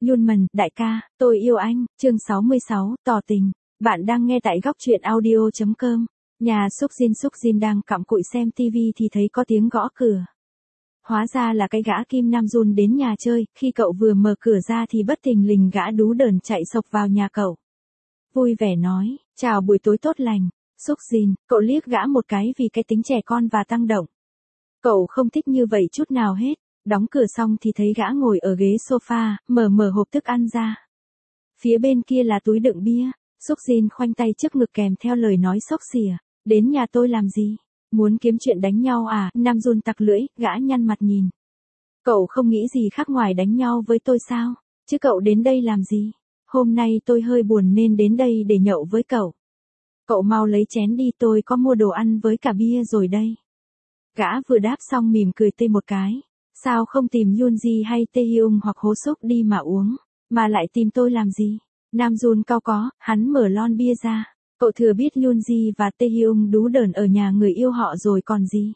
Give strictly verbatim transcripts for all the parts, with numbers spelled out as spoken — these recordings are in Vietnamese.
Yunman, đại ca, tôi yêu anh, chương sáu mươi sáu, tỏ tình. Bạn đang nghe tại góc truyện audio chấm com. Nhà Súc Jin Súc Jin đang cặm cụi xem tivi thì thấy có tiếng gõ cửa. Hóa ra là cái gã Kim Nam Jun đến nhà chơi, khi cậu vừa mở cửa ra thì bất thình lình gã đú đờn chạy sộc vào nhà cậu. Vui vẻ nói, chào buổi tối tốt lành, Súc Jin, cậu liếc gã một cái vì cái tính trẻ con và tăng động. Cậu không thích như vậy chút nào hết. Đóng cửa xong thì thấy gã ngồi ở ghế sofa, mở mở hộp thức ăn ra. Phía bên kia là túi đựng bia. Súc Jin khoanh tay trước ngực kèm theo lời nói xốc xỉa. Đến nhà tôi làm gì? Muốn kiếm chuyện đánh nhau à? Nam Jun tặc lưỡi, gã nhăn mặt nhìn. Cậu không nghĩ gì khác ngoài đánh nhau với tôi sao? Chứ cậu đến đây làm gì? Hôm nay tôi hơi buồn nên đến đây để nhậu với cậu. Cậu mau lấy chén đi, tôi có mua đồ ăn với cả bia rồi đây. Gã vừa đáp xong mỉm cười tê một cái. Sao không tìm Yoonji hay Taehyung hoặc Hố Súc đi mà uống, mà lại tìm tôi làm gì? Nam Jun cau có, hắn mở lon bia ra. Cậu thừa biết Yoonji và Taehyung đú đờn ở nhà người yêu họ rồi còn gì.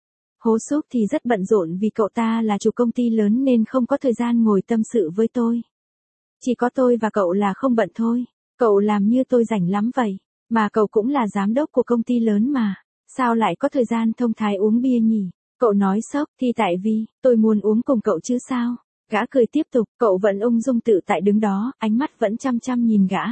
Hố Súc thì rất bận rộn vì cậu ta là chủ công ty lớn nên không có thời gian ngồi tâm sự với tôi. Chỉ có tôi và cậu là không bận thôi. Cậu làm như tôi rảnh lắm vậy, mà cậu cũng là giám đốc của công ty lớn mà, sao lại có thời gian thông thái uống bia nhỉ? Cậu nói sốc thì tại vì, tôi muốn uống cùng cậu chứ sao? Gã cười tiếp tục, cậu vẫn ung dung tự tại đứng đó, ánh mắt vẫn chăm chăm nhìn gã.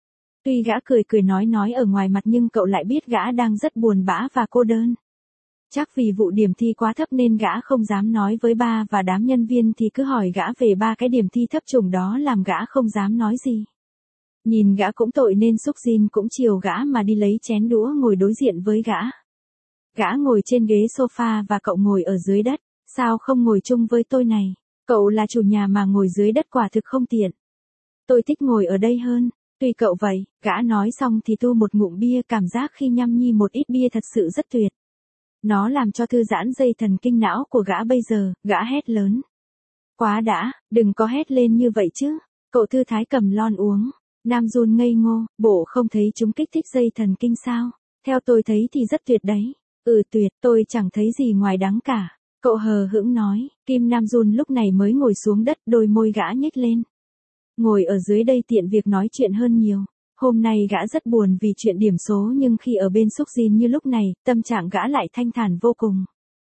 Tuy gã cười cười nói nói ở ngoài mặt nhưng cậu lại biết gã đang rất buồn bã và cô đơn. Chắc vì vụ điểm thi quá thấp nên gã không dám nói với ba và đám nhân viên thì cứ hỏi gã về ba cái điểm thi thấp trùng đó làm gã không dám nói gì. Nhìn gã cũng tội nên Súc Jin cũng chiều gã mà đi lấy chén đũa ngồi đối diện với gã. Gã ngồi trên ghế sofa và cậu ngồi ở dưới đất, sao không ngồi chung với tôi này? Cậu là chủ nhà mà ngồi dưới đất quả thực không tiện. Tôi thích ngồi ở đây hơn, tùy cậu vậy. Gã nói xong thì tu một ngụm bia, cảm giác khi nhâm nhi một ít bia thật sự rất tuyệt. Nó làm cho thư giãn dây thần kinh não của gã bây giờ, gã hét lớn. Quá đã, đừng có hét lên như vậy chứ. Cậu thư thái cầm lon uống. Nam Jun ngây ngô, bộ không thấy chúng kích thích dây thần kinh sao? Theo tôi thấy thì rất tuyệt đấy. Ừ tuyệt, tôi chẳng thấy gì ngoài đắng cả. Cậu hờ hững nói. Kim Nam Jun lúc này mới ngồi xuống đất, đôi môi gã nhếch lên. Ngồi ở dưới đây tiện việc nói chuyện hơn nhiều. Hôm nay gã rất buồn vì chuyện điểm số nhưng khi ở bên Súc Jin như lúc này, tâm trạng gã lại thanh thản vô cùng.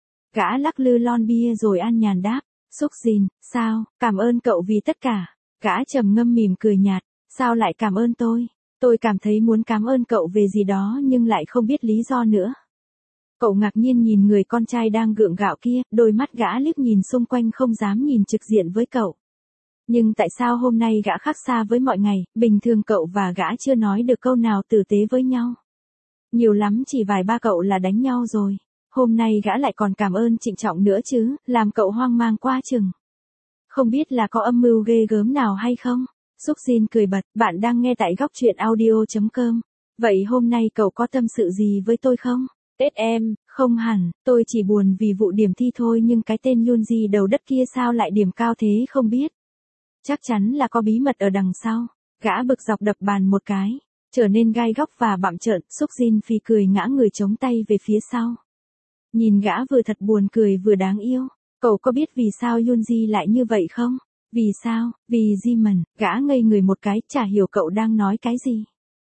Gã lắc lư lon bia rồi an nhàn đáp. Súc Jin, sao, cảm ơn cậu vì tất cả. Gã trầm ngâm mỉm cười nhạt. Sao lại cảm ơn tôi? Tôi cảm thấy muốn cảm ơn cậu về gì đó nhưng lại không biết lý do nữa. Cậu ngạc nhiên nhìn người con trai đang gượng gạo kia, đôi mắt gã liếc nhìn xung quanh không dám nhìn trực diện với cậu. Nhưng tại sao hôm nay gã khác xa với mọi ngày, bình thường cậu và gã chưa nói được câu nào tử tế với nhau. Nhiều lắm chỉ vài ba cậu là đánh nhau rồi. Hôm nay gã lại còn cảm ơn trịnh trọng nữa chứ, làm cậu hoang mang quá chừng. Không biết là có âm mưu ghê gớm nào hay không? Súc Jin cười bật, bạn đang nghe tại góc truyện audio chấm com. Vậy hôm nay cậu có tâm sự gì với tôi không? Tết em, không hẳn, tôi chỉ buồn vì vụ điểm thi thôi nhưng cái tên Yoonji đầu đất kia sao lại điểm cao thế không biết. Chắc chắn là có bí mật ở đằng sau. Gã bực dọc đập bàn một cái, trở nên gai góc và bặm trợn. Súc Jin phì cười ngã người chống tay về phía sau. Nhìn gã vừa thật buồn cười vừa đáng yêu. Cậu có biết vì sao Yoonji lại như vậy không? Vì sao? Vì Jimin. Gã ngây người một cái, chả hiểu cậu đang nói cái gì.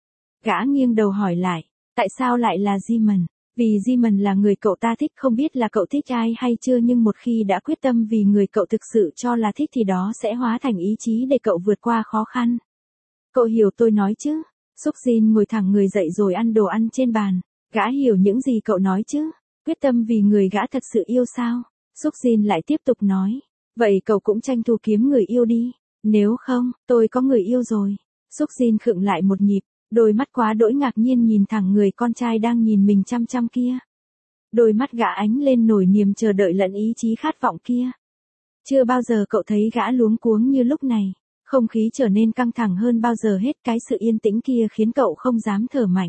Gã nghiêng đầu hỏi lại, tại sao lại là Jimin? Vì Jimin là người cậu ta thích, không biết là cậu thích ai hay chưa nhưng một khi đã quyết tâm vì người cậu thực sự cho là thích thì đó sẽ hóa thành ý chí để cậu vượt qua khó khăn. Cậu hiểu tôi nói chứ? Súc Jin ngồi thẳng người dậy rồi ăn đồ ăn trên bàn. Gã hiểu những gì cậu nói chứ? Quyết tâm vì người gã thật sự yêu sao? Súc Jin lại tiếp tục nói. Vậy cậu cũng tranh thủ kiếm người yêu đi. Nếu không, tôi có người yêu rồi. Súc Jin khựng lại một nhịp. Đôi mắt quá đỗi ngạc nhiên nhìn thẳng người con trai đang nhìn mình chăm chăm kia. Đôi mắt gã ánh lên nổi niềm chờ đợi lẫn ý chí khát vọng kia. Chưa bao giờ cậu thấy gã luống cuống như lúc này. Không khí trở nên căng thẳng hơn bao giờ hết, cái sự yên tĩnh kia khiến cậu không dám thở mạnh.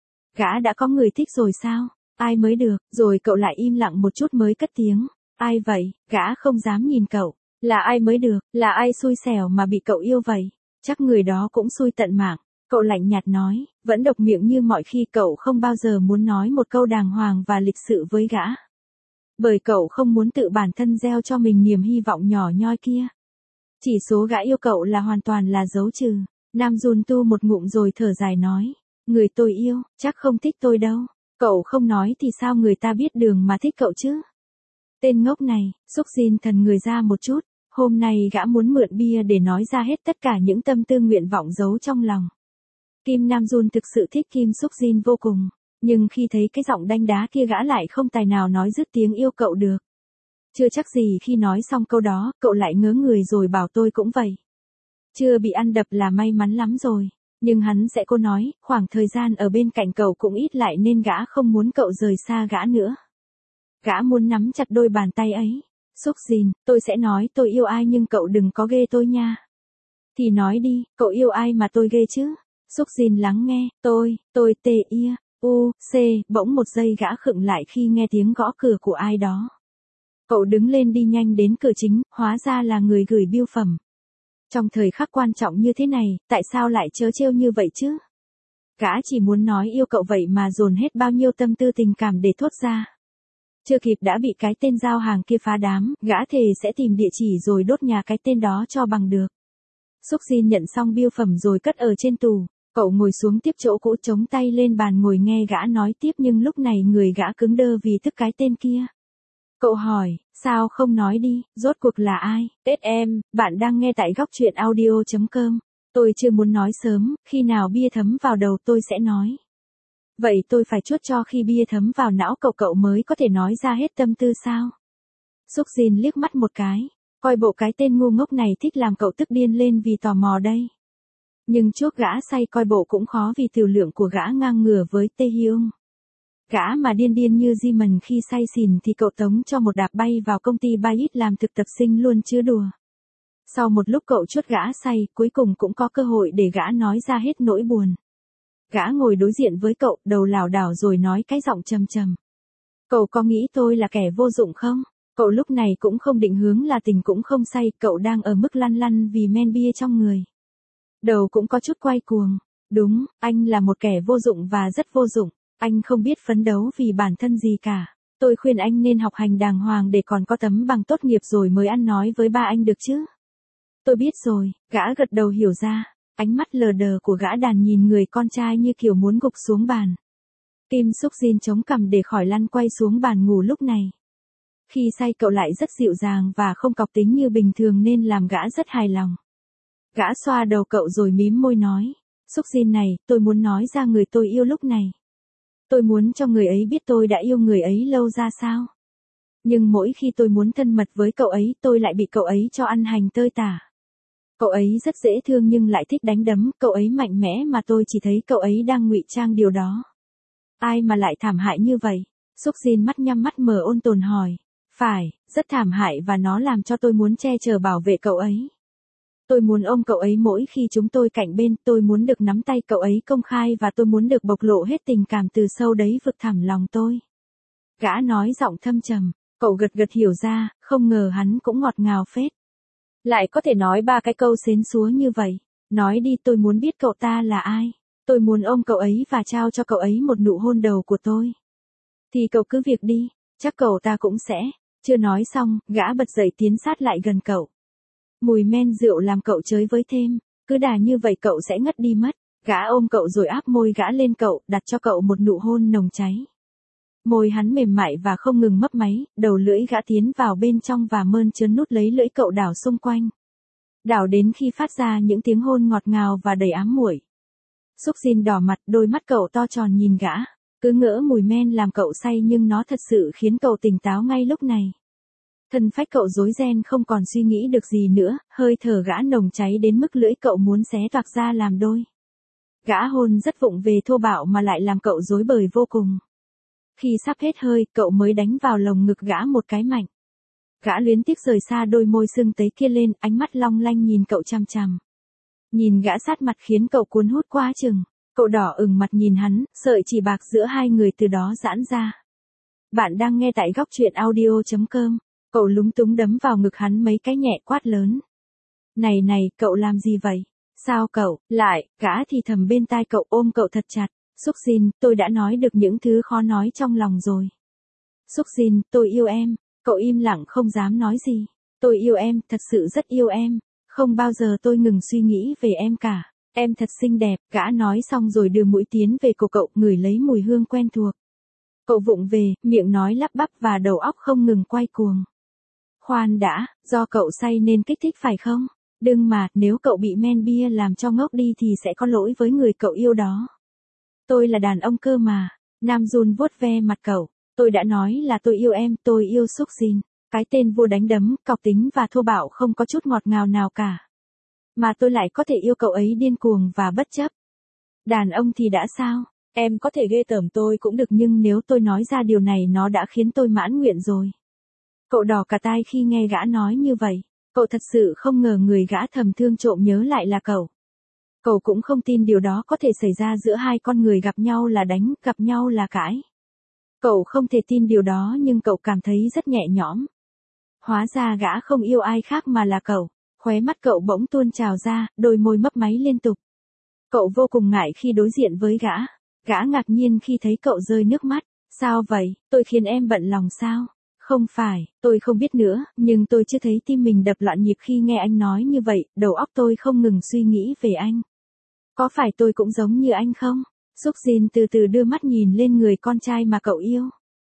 Gã đã có người thích rồi sao? Ai mới được? Rồi cậu lại im lặng một chút mới cất tiếng. Ai vậy? Gã không dám nhìn cậu. Là ai mới được? Là ai xui xẻo mà bị cậu yêu vậy? Chắc người đó cũng xui tận mạng. Cậu lạnh nhạt nói, vẫn độc miệng như mọi khi. Cậu không bao giờ muốn nói một câu đàng hoàng và lịch sự với gã. Bởi cậu không muốn tự bản thân gieo cho mình niềm hy vọng nhỏ nhoi kia. Chỉ số gã yêu cậu là hoàn toàn là dấu trừ. Nam Jun tu một ngụm rồi thở dài nói. Người tôi yêu, chắc không thích tôi đâu. Cậu không nói thì sao người ta biết đường mà thích cậu chứ? Tên ngốc này, Súc Jin thần người ra một chút. Hôm nay gã muốn mượn bia để nói ra hết tất cả những tâm tư nguyện vọng giấu trong lòng. Kim Nam Jun thực sự thích Kim Súc Jin vô cùng. Nhưng khi thấy cái giọng đanh đá kia gã lại không tài nào nói dứt tiếng yêu cậu được. Chưa chắc gì khi nói xong câu đó, cậu lại ngớ người rồi bảo tôi cũng vậy. Chưa bị ăn đập là may mắn lắm rồi. Nhưng hắn sẽ cô nói, khoảng thời gian ở bên cạnh cậu cũng ít lại nên gã không muốn cậu rời xa gã nữa. Gã muốn nắm chặt đôi bàn tay ấy. Súc Jin, tôi sẽ nói tôi yêu ai nhưng cậu đừng có ghê tôi nha. Thì nói đi, cậu yêu ai mà tôi ghê chứ? Súc Jin lắng nghe, tôi, tôi tê ia, u, c, bỗng một giây gã khựng lại khi nghe tiếng gõ cửa của ai đó. Cậu đứng lên đi nhanh đến cửa chính, hóa ra là người gửi bưu phẩm. Trong thời khắc quan trọng như thế này, tại sao lại trớ trêu như vậy chứ? Gã chỉ muốn nói yêu cậu vậy mà dồn hết bao nhiêu tâm tư tình cảm để thốt ra. Chưa kịp đã bị cái tên giao hàng kia phá đám, gã thề sẽ tìm địa chỉ rồi đốt nhà cái tên đó cho bằng được. Súc Jin nhận xong bưu phẩm rồi cất ở trên tủ, cậu ngồi xuống tiếp chỗ cũ chống tay lên bàn ngồi nghe gã nói tiếp nhưng lúc này người gã cứng đơ vì tức cái tên kia. Cậu hỏi, sao không nói đi, rốt cuộc là ai? Tết em, bạn đang nghe tại góc truyện audio chấm com. Tôi chưa muốn nói sớm, khi nào bia thấm vào đầu tôi sẽ nói. Vậy tôi phải chuốt cho khi bia thấm vào não cậu cậu mới có thể nói ra hết tâm tư sao? Súc Jin liếc mắt một cái, coi bộ cái tên ngu ngốc này thích làm cậu tức điên lên vì tò mò đây. Nhưng chuốc gã say coi bộ cũng khó vì tiểu lượng của gã ngang ngửa với Tae Hyung. Gã mà điên điên như Jimin khi say xỉn thì cậu tống cho một đạp bay vào công ty Bayit làm thực tập sinh luôn chứ đùa. Sau một lúc cậu chuốt gã say, cuối cùng cũng có cơ hội để gã nói ra hết nỗi buồn. Gã ngồi đối diện với cậu, đầu lảo đảo rồi nói cái giọng trầm trầm. Cậu có nghĩ tôi là kẻ vô dụng không? Cậu lúc này cũng không định hướng là tình cũng không say, cậu đang ở mức lăn lăn vì men bia trong người. Đầu cũng có chút quay cuồng. Đúng, anh là một kẻ vô dụng và rất vô dụng. Anh không biết phấn đấu vì bản thân gì cả. Tôi khuyên anh nên học hành đàng hoàng để còn có tấm bằng tốt nghiệp rồi mới ăn nói với ba anh được chứ. Tôi biết rồi, gã gật đầu hiểu ra. Ánh mắt lờ đờ của gã đàn nhìn người con trai như kiểu muốn gục xuống bàn. Kim Súc Jin chống cằm để khỏi lăn quay xuống bàn ngủ lúc này. Khi say cậu lại rất dịu dàng và không cọc tính như bình thường nên làm gã rất hài lòng. Gã xoa đầu cậu rồi mím môi nói. Súc Jin này, tôi muốn nói ra người tôi yêu lúc này. Tôi muốn cho người ấy biết tôi đã yêu người ấy lâu ra sao. Nhưng mỗi khi tôi muốn thân mật với cậu ấy tôi lại bị cậu ấy cho ăn hành tơi tả. Cậu ấy rất dễ thương nhưng lại thích đánh đấm, cậu ấy mạnh mẽ mà tôi chỉ thấy cậu ấy đang ngụy trang điều đó. Ai mà lại thảm hại như vậy? Súc Jin mắt nhắm mắt mở ôn tồn hỏi. Phải, rất thảm hại và nó làm cho tôi muốn che chở bảo vệ cậu ấy. Tôi muốn ôm cậu ấy mỗi khi chúng tôi cạnh bên, tôi muốn được nắm tay cậu ấy công khai và tôi muốn được bộc lộ hết tình cảm từ sâu đấy vực thẳm lòng tôi. Gã nói giọng thâm trầm, cậu gật gật hiểu ra, không ngờ hắn cũng ngọt ngào phết. Lại có thể nói ba cái câu xến xúa như vậy. Nói đi, tôi muốn biết cậu ta là ai. Tôi muốn ôm cậu ấy và trao cho cậu ấy một nụ hôn đầu của tôi. Thì cậu cứ việc đi, chắc cậu ta cũng sẽ. Chưa nói xong, gã bật dậy tiến sát lại gần cậu. Mùi men rượu làm cậu chới với thêm. Cứ đà như vậy cậu sẽ ngất đi mất. Gã ôm cậu rồi áp môi gã lên cậu, đặt cho cậu một nụ hôn nồng cháy. Môi hắn mềm mại và không ngừng mấp máy, đầu lưỡi gã tiến vào bên trong và mơn trớn nút lấy lưỡi cậu đảo xung quanh. Đảo đến khi phát ra những tiếng hôn ngọt ngào và đầy ám muội. Súc Jin đỏ mặt, đôi mắt cậu to tròn nhìn gã, cứ ngỡ mùi men làm cậu say nhưng nó thật sự khiến cậu tỉnh táo ngay lúc này. Thân phách cậu rối ren không còn suy nghĩ được gì nữa, hơi thở gã nồng cháy đến mức lưỡi cậu muốn xé toạc ra làm đôi. Gã hôn rất vụng về thô bạo mà lại làm cậu rối bời vô cùng. Khi sắp hết hơi, cậu mới đánh vào lồng ngực gã một cái mạnh. Gã luyến tiếc rời xa đôi môi sưng tấy kia lên, ánh mắt long lanh nhìn cậu chằm chằm. Nhìn gã sát mặt khiến cậu cuốn hút quá chừng. Cậu đỏ ửng mặt nhìn hắn, sợi chỉ bạc giữa hai người từ đó giãn ra. Bạn đang nghe tại góc truyện audio chấm com. Cậu lúng túng đấm vào ngực hắn mấy cái nhẹ quát lớn. Này này, cậu làm gì vậy? Sao cậu, lại, gã thì thầm bên tai cậu ôm cậu thật chặt. Súc Jin, tôi đã nói được những thứ khó nói trong lòng rồi. Súc Jin, tôi yêu em. Cậu im lặng không dám nói gì. Tôi yêu em, thật sự rất yêu em. Không bao giờ tôi ngừng suy nghĩ về em cả. Em thật xinh đẹp, gã nói xong rồi đưa mũi tiến về cổ cậu, ngửi lấy mùi hương quen thuộc. Cậu vụng về, miệng nói lắp bắp và đầu óc không ngừng quay cuồng. Khoan đã, do cậu say nên kích thích phải không? Đừng mà, nếu cậu bị men bia làm cho ngốc đi thì sẽ có lỗi với người cậu yêu đó. Tôi là đàn ông cơ mà. Nam Jun vuốt ve mặt cậu. Tôi đã nói là tôi yêu em, tôi yêu Suk Jin. Cái tên vô đánh đấm, cọc tính và thô bạo không có chút ngọt ngào nào cả. Mà tôi lại có thể yêu cậu ấy điên cuồng và bất chấp. Đàn ông thì đã sao? Em có thể ghê tởm tôi cũng được nhưng nếu tôi nói ra điều này nó đã khiến tôi mãn nguyện rồi. Cậu đỏ cả tai khi nghe gã nói như vậy. Cậu thật sự không ngờ người gã thầm thương trộm nhớ lại là cậu. Cậu cũng không tin điều đó có thể xảy ra giữa hai con người gặp nhau là đánh, gặp nhau là cãi. Cậu không thể tin điều đó nhưng cậu cảm thấy rất nhẹ nhõm. Hóa ra gã không yêu ai khác mà là cậu. Khóe mắt cậu bỗng tuôn trào ra, đôi môi mấp máy liên tục. Cậu vô cùng ngại khi đối diện với gã. Gã ngạc nhiên khi thấy cậu rơi nước mắt. Sao vậy, tôi khiến em bận lòng sao? Không phải, tôi không biết nữa, nhưng tôi chưa thấy tim mình đập loạn nhịp khi nghe anh nói như vậy, đầu óc tôi không ngừng suy nghĩ về anh. Có phải tôi cũng giống như anh không? Suk Jin từ từ đưa mắt nhìn lên người con trai mà cậu yêu.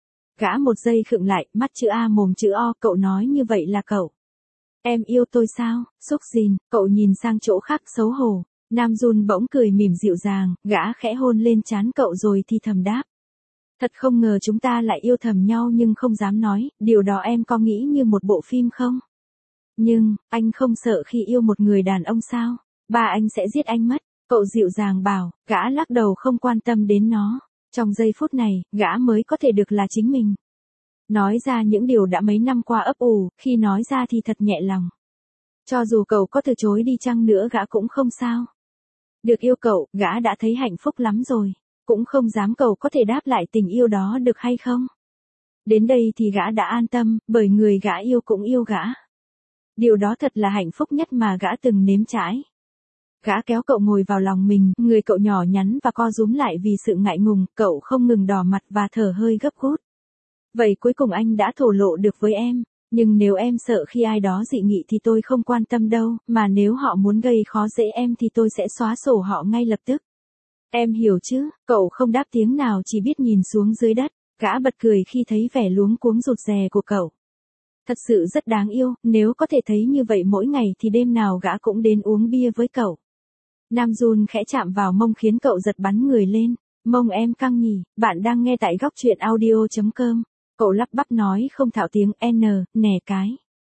Gã một giây khựng lại, mắt chữ A mồm chữ O, cậu nói như vậy là cậu. Em yêu tôi sao? Suk Jin, cậu nhìn sang chỗ khác xấu hổ. Nam Jun bỗng cười mỉm dịu dàng, gã khẽ hôn lên trán cậu rồi thì thầm đáp. Thật không ngờ chúng ta lại yêu thầm nhau nhưng không dám nói, điều đó em có nghĩ như một bộ phim không? Nhưng, anh không sợ khi yêu một người đàn ông sao? Ba anh sẽ giết anh mất. Cậu dịu dàng bảo, gã lắc đầu không quan tâm đến nó. Trong giây phút này, gã mới có thể được là chính mình. Nói ra những điều đã mấy năm qua ấp ủ, khi nói ra thì thật nhẹ lòng. Cho dù cậu có từ chối đi chăng nữa gã cũng không sao. Được yêu cậu, gã đã thấy hạnh phúc lắm rồi. Cũng không dám cậu có thể đáp lại tình yêu đó được hay không. Đến đây thì gã đã an tâm, bởi người gã yêu cũng yêu gã. Điều đó thật là hạnh phúc nhất mà gã từng nếm trải. Gã kéo cậu ngồi vào lòng mình, người cậu nhỏ nhắn và co rúm lại vì sự ngại ngùng, cậu không ngừng đỏ mặt và thở hơi gấp gút. Vậy cuối cùng anh đã thổ lộ được với em, nhưng nếu em sợ khi ai đó dị nghị thì tôi không quan tâm đâu, mà nếu họ muốn gây khó dễ em thì tôi sẽ xóa sổ họ ngay lập tức. Em hiểu chứ? Cậu không đáp tiếng nào chỉ biết nhìn xuống dưới đất, gã bật cười khi thấy vẻ luống cuống rụt rè của cậu. Thật sự rất đáng yêu, nếu có thể thấy như vậy mỗi ngày thì đêm nào gã cũng đến uống bia với cậu. Nam Jun khẽ chạm vào mông khiến cậu giật bắn người lên. Mông em căng nhỉ, bạn đang nghe tại góc truyện audio chấm com. Cậu lắp bắp nói không thạo tiếng N, nè cái.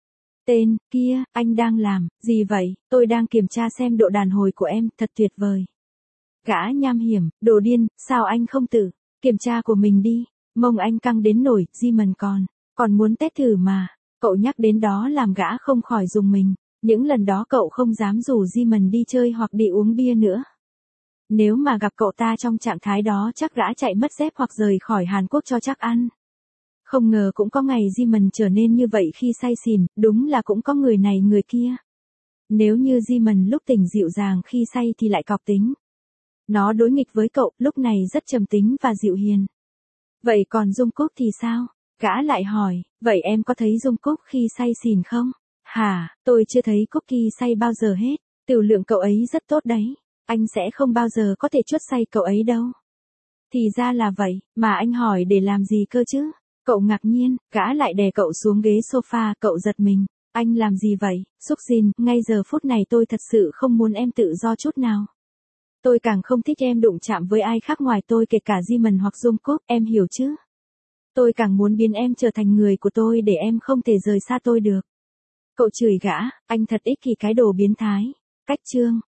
Tên, kia, anh đang làm, gì vậy, tôi đang kiểm tra xem độ đàn hồi của em, thật tuyệt vời. Gã nham hiểm, đồ điên, sao anh không tự kiểm tra của mình đi, mông anh căng đến nổi, Jimon còn, còn muốn test thử mà. Cậu nhắc đến đó làm gã không khỏi rùng mình. Những lần đó cậu không dám rủ Jimon đi chơi hoặc đi uống bia nữa. Nếu mà gặp cậu ta trong trạng thái đó chắc gã chạy mất dép hoặc rời khỏi Hàn Quốc cho chắc ăn. Không ngờ cũng có ngày Jimon trở nên như vậy khi say xỉn, đúng là cũng có người này người kia. Nếu như Jimon lúc tỉnh dịu dàng khi say thì lại cọc tính. Nó đối nghịch với cậu, lúc này rất trầm tính và dịu hiền. Vậy còn Jungkook thì sao? Gã lại hỏi, vậy em có thấy Jungkook khi say xỉn không? Hả, tôi chưa thấy Cookie say bao giờ hết, tiểu lượng cậu ấy rất tốt đấy, anh sẽ không bao giờ có thể chuất say cậu ấy đâu. Thì ra là vậy, mà anh hỏi để làm gì cơ chứ? Cậu ngạc nhiên, gã lại đè cậu xuống ghế sofa, cậu giật mình. Anh làm gì vậy, Suk Jin, ngay giờ phút này tôi thật sự không muốn em tự do chút nào. Tôi càng không thích em đụng chạm với ai khác ngoài tôi kể cả Jimon hoặc Jungkook, em hiểu chứ? Tôi càng muốn biến em trở thành người của tôi để em không thể rời xa tôi được. Cậu chửi gã, anh thật ích kỷ cái đồ biến thái. Cách chương